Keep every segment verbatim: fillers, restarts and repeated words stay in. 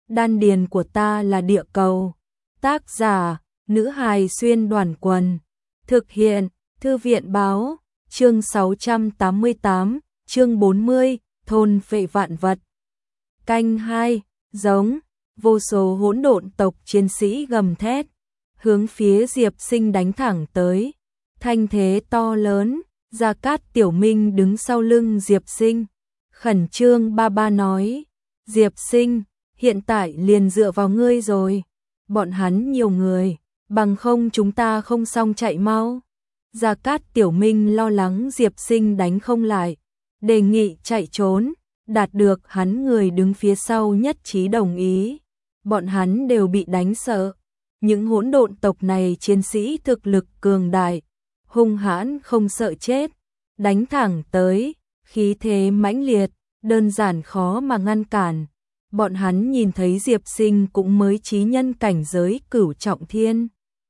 đan điền của ta là địa cầu. Tác giả, nữ hài xuyên đoàn quần. Thực hiện, thư viện báo, chương sáu trăm tám mươi tám, chương bốn mươi, thôn phệ vạn vật. Canh hai, giống, vô số hỗn độn tộc chiến sĩ gầm thét, hướng phía Diệp Sinh đánh thẳng tới. Thanh thế to lớn, Gia Cát Tiểu Minh đứng sau lưng Diệp Sinh. Khẩn trương ba ba nói, Diệp Sinh, hiện tại liền dựa vào ngươi rồi. Bọn hắn nhiều người, bằng không chúng ta không xong chạy mau. Gia Cát Tiểu Minh lo lắng Diệp Sinh đánh không lại, đề nghị chạy trốn, đạt được hắn người đứng phía sau nhất trí đồng ý. Bọn hắn đều bị đánh sợ. Những hỗn độn tộc này chiến sĩ thực lực cường đại, hung hãn không sợ chết, đánh thẳng tới, khí thế mãnh liệt, đơn giản khó mà ngăn cản. Bọn hắn nhìn thấy Diệp Sinh cũng mới chí nhân cảnh giới cửu trọng thiên,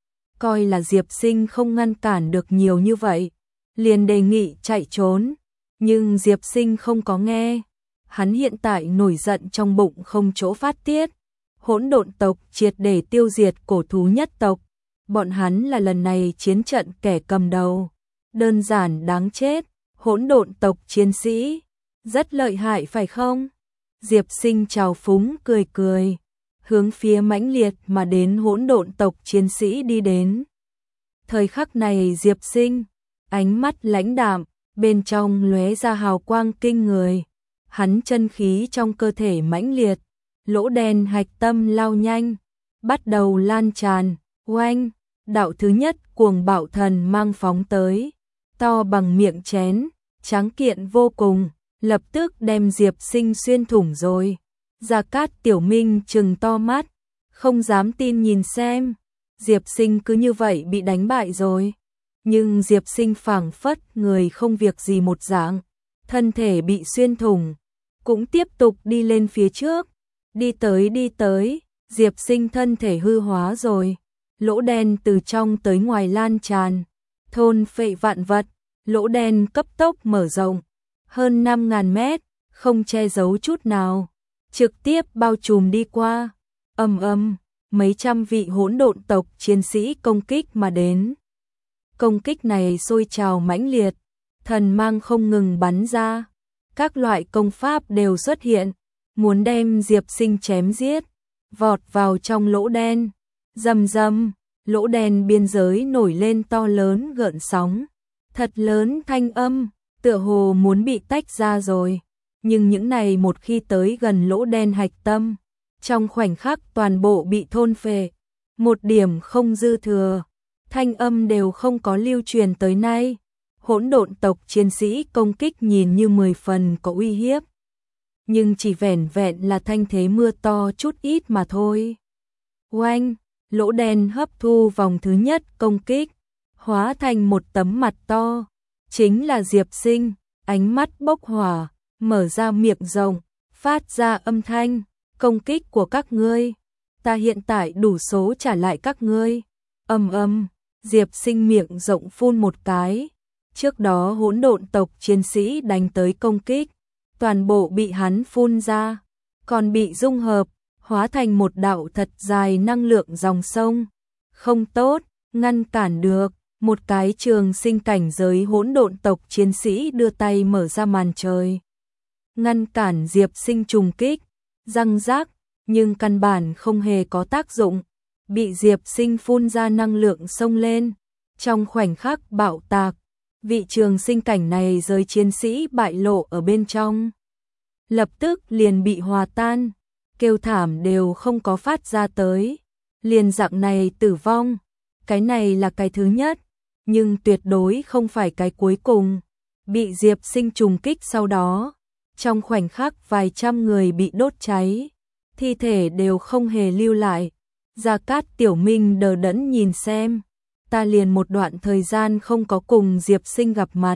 coi là Diệp Sinh không ngăn cản được nhiều như vậy, liền đề nghị chạy trốn, nhưng Diệp Sinh không có nghe. Hắn hiện tại nổi giận trong bụng không chỗ phát tiết. Hỗn độn tộc triệt để tiêu diệt cổ thú nhất tộc, bọn hắn là lần này chiến trận kẻ cầm đầu, đơn giản đáng chết. Hỗn độn tộc chiến sĩ rất lợi hại phải không? Diệp Sinh trào phúng cười cười, hướng phía mãnh liệt mà đến hỗn độn tộc chiến sĩ đi đến. Thời khắc này Diệp Sinh, ánh mắt lãnh đạm, bên trong lóe ra hào quang kinh người. Hắn chân khí trong cơ thể mãnh liệt, lỗ đen hạch tâm lao nhanh, bắt đầu lan tràn. Oanh, đạo thứ nhất cuồng bạo thần mang phóng tới, to bằng miệng chén, tráng kiện vô cùng, lập tức đem Diệp Sinh xuyên thủng rồi. Gia Cát Tiểu Minh trừng to mắt, không dám tin nhìn xem, Diệp Sinh cứ như vậy bị đánh bại rồi. Nhưng Diệp Sinh phảng phất người không việc gì một dạng, thân thể bị xuyên thủng, cũng tiếp tục đi lên phía trước. Đi tới đi tới, Diệp Sinh thân thể hư hóa rồi, lỗ đen từ trong tới ngoài lan tràn, thôn phệ vạn vật, lỗ đen cấp tốc mở rộng, hơn năm ngàn mét, không che giấu chút nào, trực tiếp bao trùm đi qua. Ầm ầm, mấy trăm vị hỗn độn tộc chiến sĩ công kích mà đến. Công kích này sôi trào mãnh liệt, thần mang không ngừng bắn ra, các loại công pháp đều xuất hiện, muốn đem Diệp Sinh chém giết, vọt vào trong lỗ đen. Rầm rầm, lỗ đen biên giới nổi lên to lớn gợn sóng, thật lớn thanh âm, tựa hồ muốn bị tách ra rồi. Nhưng những này một khi tới gần lỗ đen hạch tâm, trong khoảnh khắc toàn bộ bị thôn phệ, một điểm không dư thừa, thanh âm đều không có lưu truyền tới nay. Hỗn độn tộc chiến sĩ công kích nhìn như mười phần có uy hiếp, nhưng chỉ vẻn vẹn là thanh thế mưa to chút ít mà thôi. Oanh, lỗ đen hấp thu vòng thứ nhất công kích, hóa thành một tấm mặt to, chính là Diệp Sinh, ánh mắt bốc hỏa, mở ra miệng rộng, phát ra âm thanh, công kích của các ngươi, ta hiện tại đủ số trả lại các ngươi. Ầm ầm, Diệp Sinh miệng rộng phun một cái, trước đó hỗn độn tộc chiến sĩ đánh tới công kích, toàn bộ bị hắn phun ra, còn bị dung hợp, hóa thành một đạo thật dài năng lượng dòng sông. Không tốt, ngăn cản được. Một cái trường sinh cảnh giới hỗn độn tộc chiến sĩ đưa tay mở ra màn trời, ngăn cản Diệp Sinh trùng kích, răng rác, nhưng căn bản không hề có tác dụng, bị Diệp Sinh phun ra năng lượng xông lên, trong khoảnh khắc bạo tạc. Vị trường sinh cảnh này giới chiến sĩ bại lộ ở bên trong, lập tức liền bị hòa tan, kêu thảm đều không có phát ra tới, liền dạng này tử vong. Cái này là cái thứ nhất, nhưng tuyệt đối không phải cái cuối cùng. Bị Diệp Sinh trùng kích sau đó, trong khoảnh khắc vài trăm người bị đốt cháy, thi thể đều không hề lưu lại. Gia Cát Tiểu Minh đờ đẫn nhìn xem, ta liền một đoạn thời gian không có cùng Diệp Sinh gặp mặt,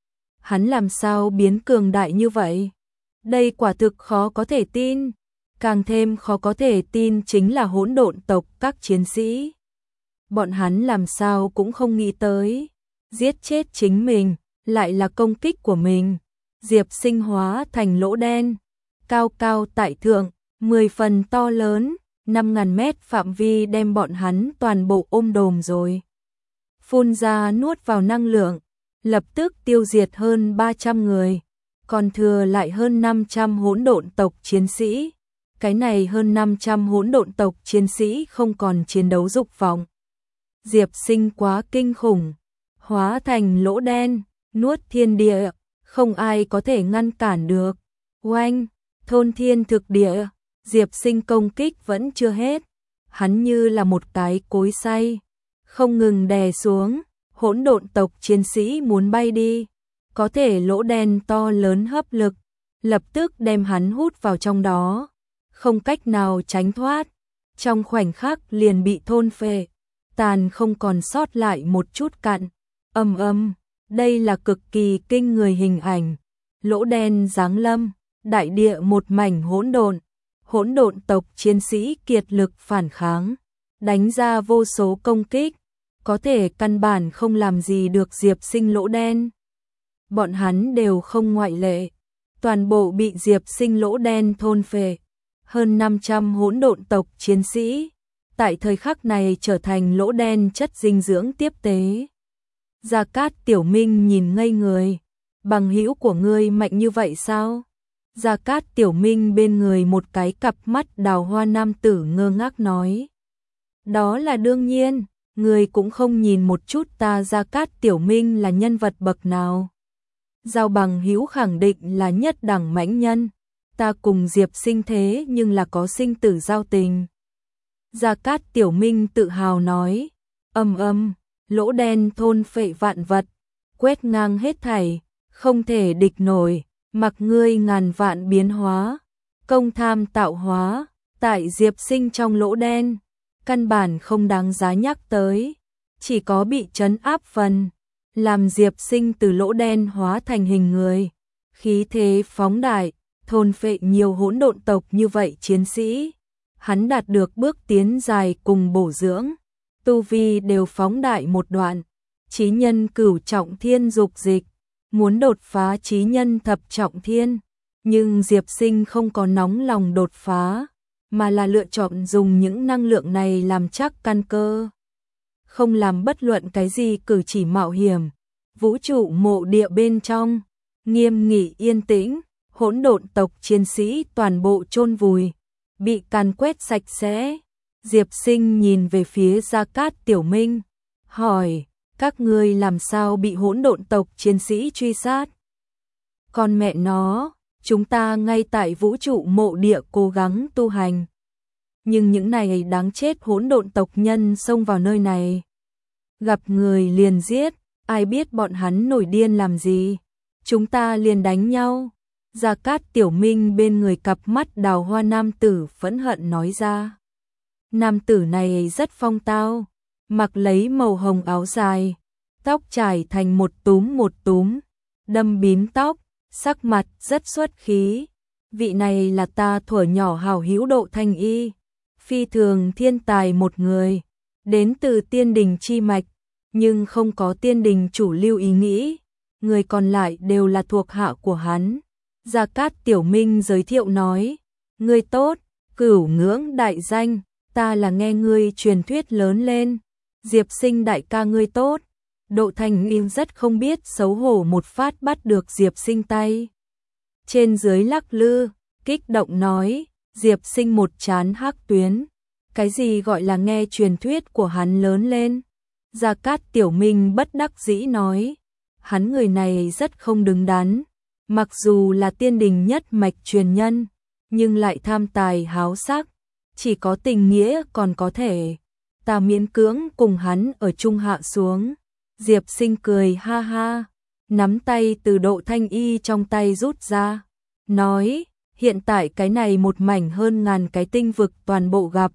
hắn làm sao biến cường đại như vậy? Đây quả thực khó có thể tin. Càng thêm khó có thể tin chính là hỗn độn tộc các chiến sĩ. Bọn hắn làm sao cũng không nghĩ tới, giết chết chính mình, lại là công kích của mình. Diệp Sinh hóa thành lỗ đen, cao cao tại thượng, mười phần to lớn, năm ngàn mét phạm vi đem bọn hắn toàn bộ ôm đồm rồi. Phun ra nuốt vào năng lượng, lập tức tiêu diệt hơn ba trăm người, còn thừa lại hơn năm trăm hỗn độn tộc chiến sĩ. Cái này hơn năm trăm hỗn độn tộc chiến sĩ không còn chiến đấu dục vọng. Diệp Sinh quá kinh khủng, hóa thành lỗ đen, nuốt thiên địa, không ai có thể ngăn cản được. Oanh, thôn thiên thực địa, Diệp Sinh công kích vẫn chưa hết, hắn như là một cái cối xay, không ngừng đè xuống, hỗn độn tộc chiến sĩ muốn bay đi, có thể lỗ đen to lớn hấp lực, lập tức đem hắn hút vào trong đó, không cách nào tránh thoát, trong khoảnh khắc liền bị thôn phệ, tàn không còn sót lại một chút cặn. Ầm ầm, đây là cực kỳ kinh người hình ảnh, lỗ đen giáng lâm, đại địa một mảnh hỗn độn, hỗn độn tộc chiến sĩ kiệt lực phản kháng, đánh ra vô số công kích, có thể căn bản không làm gì được Diệp Sinh lỗ đen. Bọn hắn đều không ngoại lệ, toàn bộ bị Diệp Sinh lỗ đen thôn phệ. Hơn năm trăm hỗn độn tộc chiến sĩ, tại thời khắc này trở thành lỗ đen chất dinh dưỡng tiếp tế. Gia Cát Tiểu Minh nhìn ngây người, bằng hữu của ngươi mạnh như vậy sao? Gia Cát Tiểu Minh bên người một cái cặp mắt đào hoa nam tử ngơ ngác nói. Đó là đương nhiên, ngươi cũng không nhìn một chút ta Gia Cát Tiểu Minh là nhân vật bậc nào. Giao bằng hữu khẳng định là nhất đẳng mãnh nhân, ta cùng Diệp Sinh thế nhưng là có sinh tử giao tình. Gia Cát Tiểu Minh tự hào nói, ầm ầm, lỗ đen thôn phệ vạn vật, quét ngang hết thảy, không thể địch nổi, mặc ngươi ngàn vạn biến hóa, công tham tạo hóa, tại Diệp Sinh trong lỗ đen, căn bản không đáng giá nhắc tới, chỉ có bị trấn áp phần, làm Diệp Sinh từ lỗ đen hóa thành hình người, khí thế phóng đại, thôn phệ nhiều hỗn độn tộc như vậy chiến sĩ, hắn đạt được bước tiến dài cùng bổ dưỡng, tu vi đều phóng đại một đoạn, chí nhân cửu trọng thiên dục dịch, muốn đột phá chí nhân thập trọng thiên, nhưng Diệp Sinh không có nóng lòng đột phá, mà là lựa chọn dùng những năng lượng này làm chắc căn cơ, không làm bất luận cái gì cử chỉ mạo hiểm. Vũ trụ mộ địa bên trong, nghiêm nghị yên tĩnh, hỗn độn tộc chiến sĩ toàn bộ chôn vùi, bị càn quét sạch sẽ. Diệp Sinh nhìn về phía Gia Cát Tiểu Minh, hỏi, các ngươi làm sao bị hỗn độn tộc chiến sĩ truy sát? Con mẹ nó, chúng ta ngay tại vũ trụ mộ địa cố gắng tu hành. Nhưng những này đáng chết hỗn độn tộc nhân xông vào nơi này. Gặp người liền giết, ai biết bọn hắn nổi điên làm gì. Chúng ta liền đánh nhau. Gia Cát Tiểu Minh bên người cặp mắt đào hoa nam tử phẫn hận nói ra. Nam tử này rất phong tao, mặc lấy màu hồng áo dài, tóc trải thành một túm một túm, đâm bím tóc, sắc mặt rất xuất khí. Vị này là ta thuở nhỏ hảo hữu Độ Thanh Y, phi thường thiên tài một người, đến từ tiên đình chi mạch, nhưng không có tiên đình chủ lưu ý nghĩ, người còn lại đều là thuộc hạ của hắn. Gia Cát Tiểu Minh giới thiệu nói, ngươi tốt, cửu ngưỡng đại danh, ta là nghe ngươi truyền thuyết lớn lên. Diệp Sinh đại ca ngươi tốt. Độ Thanh Y rất không biết xấu hổ một phát bắt được Diệp Sinh tay. Trên dưới lắc lư, kích động nói, Diệp Sinh một trán hắc tuyến. Cái gì gọi là nghe truyền thuyết của hắn lớn lên? Gia Cát Tiểu Minh bất đắc dĩ nói, hắn người này rất không đứng đắn. Mặc dù là tiên đình nhất mạch truyền nhân, nhưng lại tham tài háo sắc, chỉ có tình nghĩa còn có thể. Ta miễn cưỡng cùng hắn ở chung hạ xuống. Diệp Sinh cười ha ha, nắm tay từ Độ Thanh Y trong tay rút ra, nói, hiện tại cái này một mảnh hơn ngàn cái tinh vực toàn bộ gặp.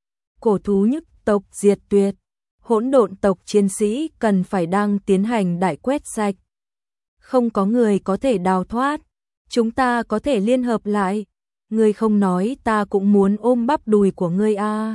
Cổ thú nhức tộc diệt tuyệt, hỗn độn tộc chiến sĩ cần phải đang tiến hành đại quét sạch. Không có người có thể đào thoát, chúng ta có thể liên hợp lại. Ngươi không nói ta cũng muốn ôm bắp đùi của ngươi a. À.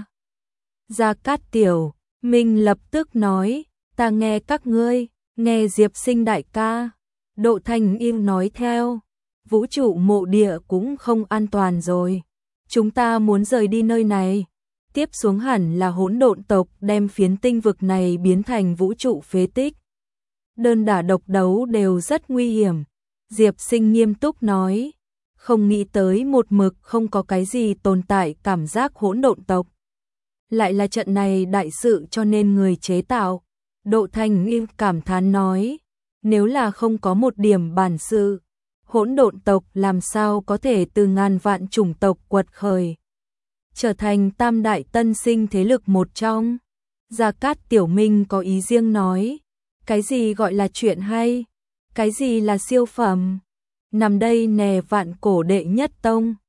Gia Cát Tiểu Minh lập tức nói, ta nghe các ngươi, nghe Diệp Sinh đại ca. Độ Thanh Y nói theo, vũ trụ mộ địa cũng không an toàn rồi. Chúng ta muốn rời đi nơi này. Tiếp xuống hẳn là hỗn độn tộc đem phiến tinh vực này biến thành vũ trụ phế tích. Đơn đả độc đấu đều rất nguy hiểm. Diệp Sinh nghiêm túc nói. Không nghĩ tới một mực không có cái gì tồn tại cảm giác hỗn độn tộc. Lại là trận này đại sự cho nên người chế tạo. Độ Thành nghiêm cảm thán nói. Nếu là không có một điểm bản sự, hỗn độn tộc làm sao có thể từ ngàn vạn chủng tộc quật khởi, trở thành tam đại tân sinh thế lực một trong. Gia Cát Tiểu Minh có ý riêng nói, cái gì gọi là chuyện hay, cái gì là siêu phẩm, nằm đây nè vạn cổ đệ nhất tông.